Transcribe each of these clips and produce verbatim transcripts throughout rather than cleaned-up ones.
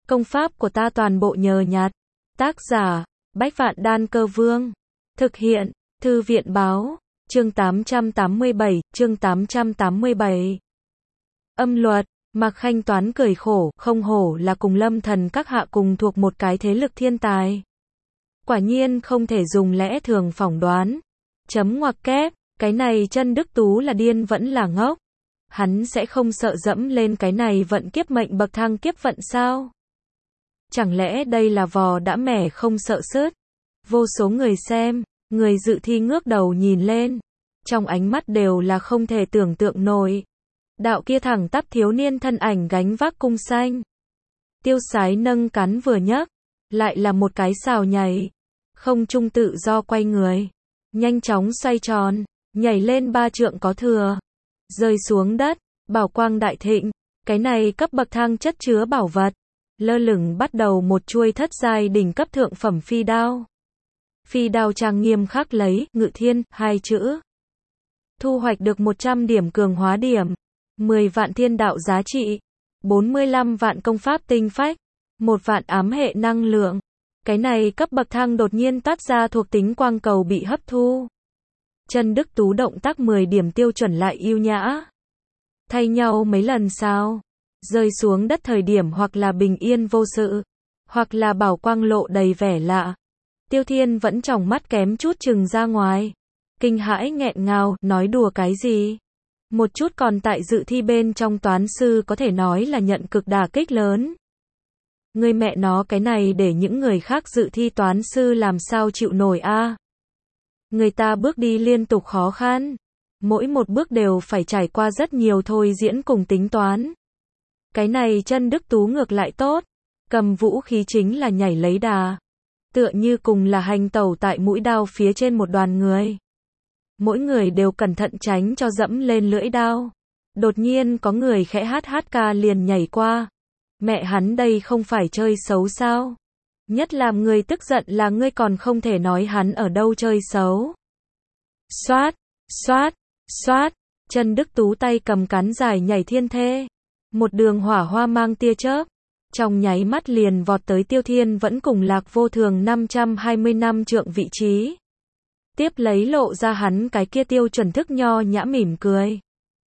Công pháp của ta toàn bộ nhờ nhặt. Tác giả, Bách Vạn Đan Cơ Vương. Thực hiện, Thư viện Báo. Chương tám trăm tám mươi bảy, chương tám trăm tám mươi bảy. Âm luật, Mạc Khanh toán cười khổ, không hổ là cùng Lâm Thần các hạ cùng thuộc một cái thế lực thiên tài. Quả nhiên không thể dùng lẽ thường phỏng đoán. Chấm ngoặc kép, cái này Chân Đức Tú là điên vẫn là ngốc. Hắn sẽ không sợ dẫm lên cái này vận kiếp mệnh bậc thang kiếp vận sao? Chẳng lẽ đây là vò đã mẻ không sợ sứt? Vô số người xem, người dự thi ngước đầu nhìn lên. Trong ánh mắt đều là không thể tưởng tượng nổi. Đạo kia thẳng tắp thiếu niên thân ảnh gánh vác cung xanh. Tiêu Sái nâng cán vừa nhấc, lại là một cái xào nhảy. Không trung tự do quay người. Nhanh chóng xoay tròn, nhảy lên ba trượng có thừa. Rơi xuống đất, bảo quang đại thịnh. Cái này cấp bậc thang chất chứa bảo vật. Lơ lửng bắt đầu một chuôi thất giai đỉnh cấp thượng phẩm phi đao. Phi đao trang nghiêm khắc lấy, Ngự Thiên, hai chữ. Thu hoạch được một trăm điểm cường hóa điểm. mười vạn thiên đạo giá trị. bốn mươi lăm vạn công pháp tinh phách. một vạn ám hệ năng lượng. Cái này cấp bậc thang đột nhiên toát ra thuộc tính quang cầu bị hấp thu. Chân Đức Tú động tác mười điểm tiêu chuẩn lại yêu nhã. Thay nhau mấy lần sao? Rơi xuống đất thời điểm hoặc là bình yên vô sự, hoặc là bảo quang lộ đầy vẻ lạ. Tiêu Thiên vẫn tròng mắt kém chút chừng ra ngoài. Kinh hãi nghẹn ngào, nói đùa cái gì? Một chút còn tại dự thi bên trong toán sư có thể nói là nhận cực đả kích lớn. Người mẹ nó cái này để những người khác dự thi toán sư làm sao chịu nổi a? À? Người ta bước đi liên tục khó khăn. Mỗi một bước đều phải trải qua rất nhiều thôi diễn cùng tính toán. Cái này Chân Đức Tú ngược lại tốt. Cầm vũ khí chính là nhảy lấy đà. Tựa như cùng là hành tẩu tại mũi đao phía trên một đoàn người. Mỗi người đều cẩn thận tránh cho dẫm lên lưỡi đao. Đột nhiên có người khẽ hát hát ca liền nhảy qua. Mẹ hắn đây không phải chơi xấu sao? Nhất làm người tức giận là ngươi còn không thể nói hắn ở đâu chơi xấu. Xoát, xoát, xoát. Chân Đức Tú tay cầm cán dài nhảy thiên thê. Một đường hỏa hoa mang tia chớp. Trong nháy mắt liền vọt tới Tiêu Thiên vẫn cùng Lạc Vô Thường năm trăm hai mươi năm trượng vị trí. Tiếp lấy lộ ra hắn cái kia tiêu chuẩn thức nho nhã mỉm cười.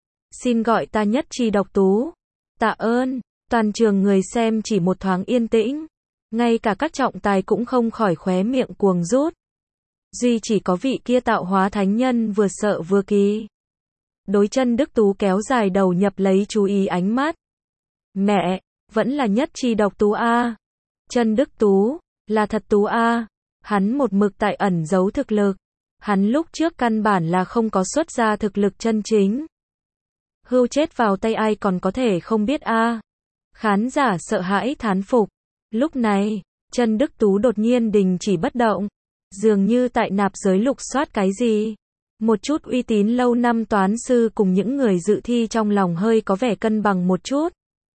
Xin gọi ta Nhất Chi Độc Tú. Tạ ơn. Toàn trường người xem chỉ một thoáng yên tĩnh. Ngay cả các trọng tài cũng không khỏi khóe miệng cuồng rút. Duy chỉ có vị kia tạo hóa thánh nhân vừa sợ vừa kỳ. Đối Chân Đức Tú kéo dài đầu nhập lấy chú ý ánh mắt. Mẹ, vẫn là Nhất Chi Độc Tú a. Chân Đức Tú, là thật Tú a. Hắn một mực tại ẩn giấu thực lực. Hắn lúc trước căn bản là không có xuất ra thực lực chân chính. Hưu chết vào tay ai còn có thể không biết a. Khán giả sợ hãi thán phục. Lúc này, Chân Đức Tú đột nhiên đình chỉ bất động. Dường như tại nạp giới lục soát cái gì. Một chút uy tín lâu năm toán sư cùng những người dự thi trong lòng hơi có vẻ cân bằng một chút.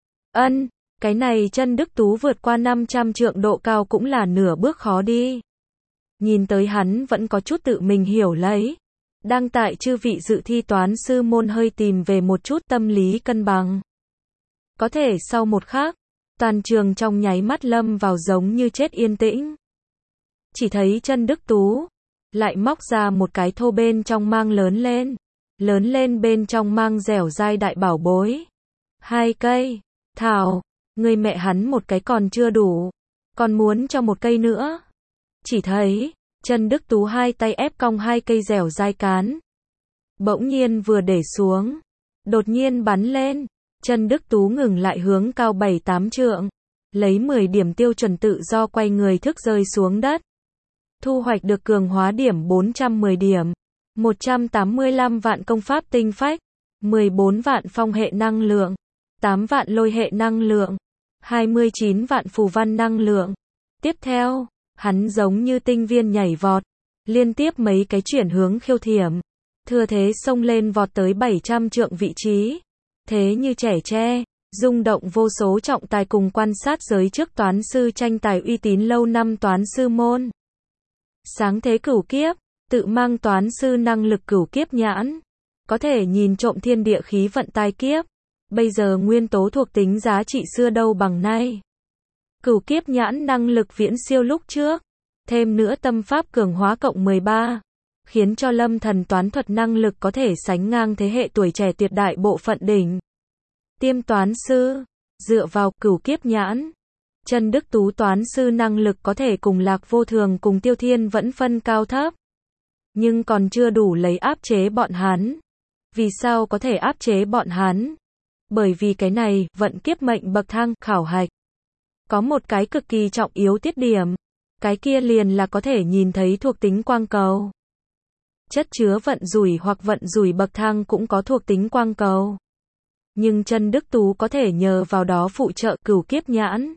Ân, cái này Chân Đức Tú vượt qua năm trăm trượng độ cao cũng là nửa bước khó đi. Nhìn tới hắn vẫn có chút tự mình hiểu lấy. Đang tại chư vị dự thi toán sư môn hơi tìm về một chút tâm lý cân bằng. Có thể sau một khắc, toàn trường trong nháy mắt lâm vào giống như chết yên tĩnh. Chỉ thấy Chân Đức Tú lại móc ra một cái thô bên trong mang lớn lên. Lớn lên bên trong mang dẻo dai đại bảo bối. Hai cây. Thảo, người mẹ hắn một cái còn chưa đủ. Còn muốn cho một cây nữa. Chỉ thấy, Chân Đức Tú hai tay ép cong hai cây dẻo dai cán. Bỗng nhiên vừa để xuống. Đột nhiên bắn lên. Chân Đức Tú ngừng lại hướng cao bảy tám trượng. Lấy mười điểm tiêu chuẩn tự do quay người thức rơi xuống đất. Thu hoạch được cường hóa điểm bốn trăm mười điểm. một trăm tám mươi lăm vạn công pháp tinh phách. mười bốn vạn phong hệ năng lượng. tám vạn lôi hệ năng lượng. hai mươi chín vạn phù văn năng lượng. Tiếp theo, hắn giống như tinh viên nhảy vọt. Liên tiếp mấy cái chuyển hướng khiêu thiểm. Thừa thế xông lên vọt tới bảy trăm trượng vị trí. Thế như trẻ tre, rung động vô số trọng tài cùng quan sát giới trước toán sư tranh tài uy tín lâu năm toán sư môn. Sáng thế cửu kiếp, tự mang toán sư năng lực cửu kiếp nhãn. Có thể nhìn trộm thiên địa khí vận tai kiếp. Bây giờ nguyên tố thuộc tính giá trị xưa đâu bằng nay. Cửu kiếp nhãn năng lực viễn siêu lúc trước. Thêm nữa tâm pháp cường hóa cộng mười ba. Khiến cho Lâm Thần toán thuật năng lực có thể sánh ngang thế hệ tuổi trẻ tuyệt đại bộ phận đỉnh tiêm toán sư. Dựa vào cửu kiếp nhãn, Chân Đức Tú toán sư năng lực có thể cùng Lạc Vô Thường cùng Tiêu Thiên vẫn phân cao thấp. Nhưng còn chưa đủ lấy áp chế bọn hắn. Vì sao có thể áp chế bọn hắn? Bởi vì cái này, vận kiếp mệnh bậc thang, khảo hạch. Có một cái cực kỳ trọng yếu tiết điểm. Cái kia liền là có thể nhìn thấy thuộc tính quang cầu. Chất chứa vận rủi hoặc vận rủi bậc thang cũng có thuộc tính quang cầu. Nhưng Chân Đức Tú có thể nhờ vào đó phụ trợ cửu kiếp nhãn.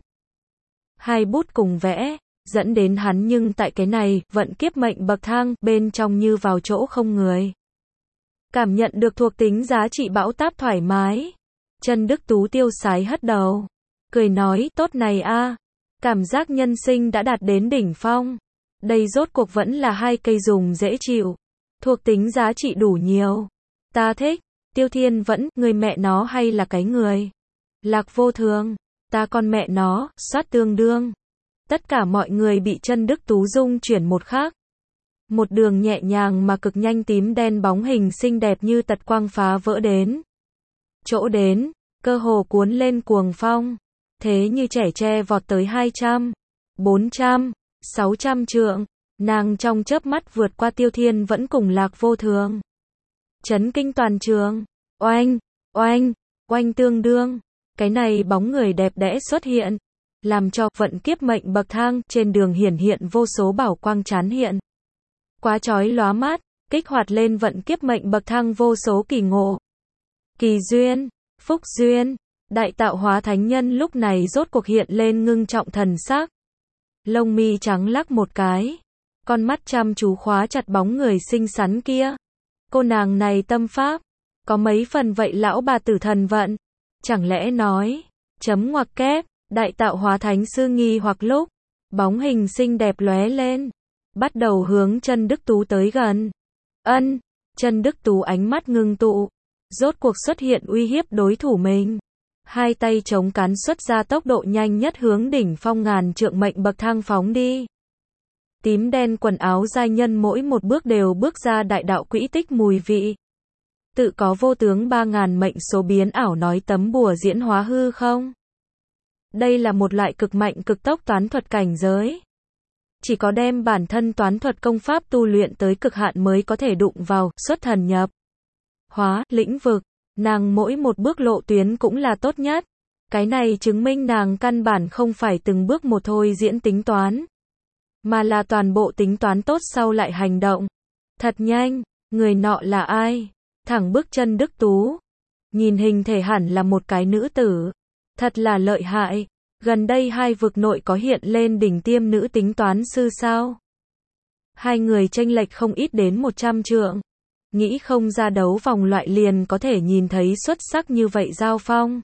Hai bút cùng vẽ, dẫn đến hắn nhưng tại cái này, vận kiếp mệnh bậc thang, bên trong như vào chỗ không người. Cảm nhận được thuộc tính giá trị bão táp thoải mái. Chân Đức Tú tiêu sái hất đầu. Cười nói, tốt này a, cảm giác nhân sinh đã đạt đến đỉnh phong. Đây rốt cuộc vẫn là hai cây dùng dễ chịu. Thuộc tính giá trị đủ nhiều. Ta thích. Tiêu Thiên vẫn, người mẹ nó hay là cái người. Lạc Vô Thường, ta con mẹ nó, soát tương đương. Tất cả mọi người bị Chân Đức Tú dung chuyển một khác. Một đường nhẹ nhàng mà cực nhanh tím đen bóng hình xinh đẹp như tật quang phá vỡ đến. Chỗ đến, cơ hồ cuốn lên cuồng phong. Thế như trẻ tre vọt tới hai trăm, bốn trăm, sáu trăm trượng. Nàng trong chớp mắt vượt qua Tiêu Thiên vẫn cùng Lạc Vô Thường. Chấn kinh toàn trường. Oanh, oanh, oanh tương đương. Cái này bóng người đẹp đẽ xuất hiện. Làm cho vận kiếp mệnh bậc thang trên đường hiển hiện vô số bảo quang chán hiện. Quá chói lóa mắt, kích hoạt lên vận kiếp mệnh bậc thang vô số kỳ ngộ. Kỳ duyên, phúc duyên, đại tạo hóa thánh nhân lúc này rốt cuộc hiện lên ngưng trọng thần sắc. Lông mi trắng lắc một cái. Con mắt chăm chú khóa chặt bóng người xinh xắn kia. Cô nàng này tâm pháp. Có mấy phần vậy lão bà tử thần vận. Chẳng lẽ nói. Chấm ngoặc kép. Đại tạo hóa thánh sư nghi hoặc lúc. Bóng hình xinh đẹp lóe lên. Bắt đầu hướng Chân Đức Tú tới gần. Ân. Chân Đức Tú ánh mắt ngưng tụ. Rốt cuộc xuất hiện uy hiếp đối thủ mình. Hai tay chống cán xuất ra tốc độ nhanh nhất hướng đỉnh phong ngàn trượng mệnh bậc thang phóng đi. Tím đen quần áo giai nhân mỗi một bước đều bước ra đại đạo quỹ tích mùi vị. Tự có vô tướng ba ngàn mệnh số biến ảo nói tấm bùa diễn hóa hư không? Đây là một loại cực mạnh cực tốc toán thuật cảnh giới. Chỉ có đem bản thân toán thuật công pháp tu luyện tới cực hạn mới có thể đụng vào, xuất thần nhập hóa, lĩnh vực. Nàng mỗi một bước lộ tuyến cũng là tốt nhất. Cái này chứng minh nàng căn bản không phải từng bước một thôi diễn tính toán. Mà là toàn bộ tính toán tốt sau lại hành động. Thật nhanh, người nọ là ai? Thẳng bước Chân Đức Tú. Nhìn hình thể hẳn là một cái nữ tử. Thật là lợi hại. Gần đây hai vực nội có hiện lên đỉnh tiêm nữ tính toán sư sao? Hai người chênh lệch không ít đến một trăm trượng. Nghĩ không ra đấu vòng loại liền có thể nhìn thấy xuất sắc như vậy giao phong.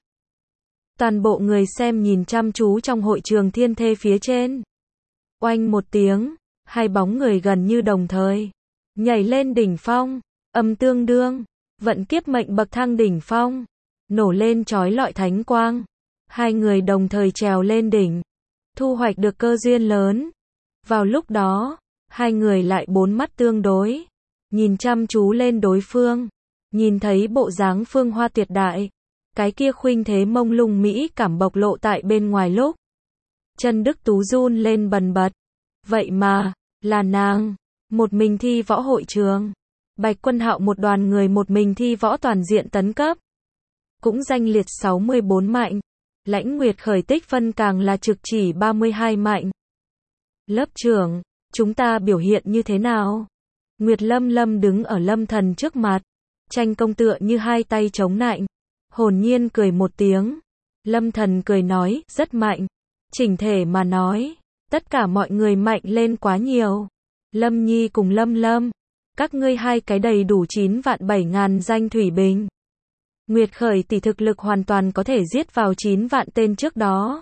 Toàn bộ người xem nhìn chăm chú trong hội trường thiên thê phía trên. Oanh một tiếng, hai bóng người gần như đồng thời. Nhảy lên đỉnh phong, âm tương đương, vận kiếp mệnh bậc thang đỉnh phong. Nổ lên chói lọi thánh quang. Hai người đồng thời trèo lên đỉnh. Thu hoạch được cơ duyên lớn. Vào lúc đó, hai người lại bốn mắt tương đối. Nhìn chăm chú lên đối phương. Nhìn thấy bộ dáng phương hoa tuyệt đại. Cái kia khuynh thế mông lung mỹ cảm bộc lộ tại bên ngoài lúc. Chân Đức Tú run lên bần bật. Vậy mà, là nàng. Một mình thi võ hội trường. Bạch Quân Hạo một đoàn người một mình thi võ toàn diện tấn cấp. Cũng danh liệt sáu mươi bốn mạnh. Lãnh Nguyệt khởi tích phân càng là trực chỉ ba mươi hai mạnh. Lớp trưởng, chúng ta biểu hiện như thế nào? Nguyệt Lâm Lâm đứng ở Lâm Thần trước mặt. Tranh công tựa như hai tay chống nạnh. Hồn nhiên cười một tiếng. Lâm Thần cười nói, rất mạnh. Chỉnh thể mà nói, tất cả mọi người mạnh lên quá nhiều. Lâm Nhi cùng Lâm Lâm, các ngươi hai cái đầy đủ chín vạn bảy ngàn danh thủy bình. Nguyệt Khởi tỷ thực lực hoàn toàn có thể giết vào chín vạn tên trước đó.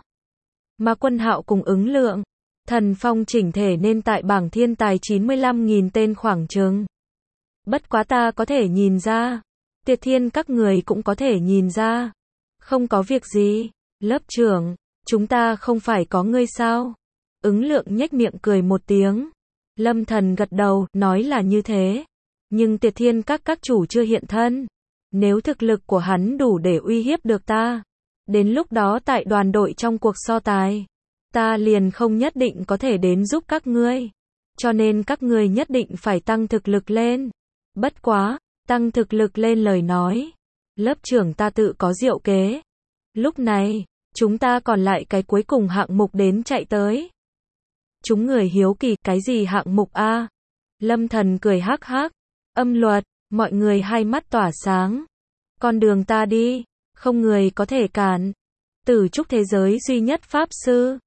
Mà Quân Hạo cùng ứng lượng, Thần Phong chỉnh thể nên tại bảng thiên tài chín mươi lăm nghìn tên khoảng chừng. Bất quá ta có thể nhìn ra. Tiệt Thiên các người cũng có thể nhìn ra. Không có việc gì. Lớp trưởng, Chúng ta không phải có ngươi sao? Ứng Lượng nhếch miệng cười một tiếng. Lâm Thần gật đầu, nói là như thế. Nhưng Tiệt Thiên các các chủ chưa hiện thân. Nếu thực lực của hắn đủ để uy hiếp được ta, đến lúc đó tại đoàn đội trong cuộc so tài, ta liền không nhất định có thể đến giúp các ngươi. Cho nên các ngươi nhất định phải tăng thực lực lên. Bất quá, tăng thực lực lên lời nói, lớp trưởng ta tự có diệu kế. Lúc này, chúng ta còn lại cái cuối cùng hạng mục đến chạy tới. Chúng người hiếu kỳ, cái gì hạng mục a? Lâm Thần cười hắc hắc. Âm luật, mọi người hai mắt tỏa sáng. Con đường ta đi, không người có thể cản. Tử trúc thế giới duy nhất pháp sư.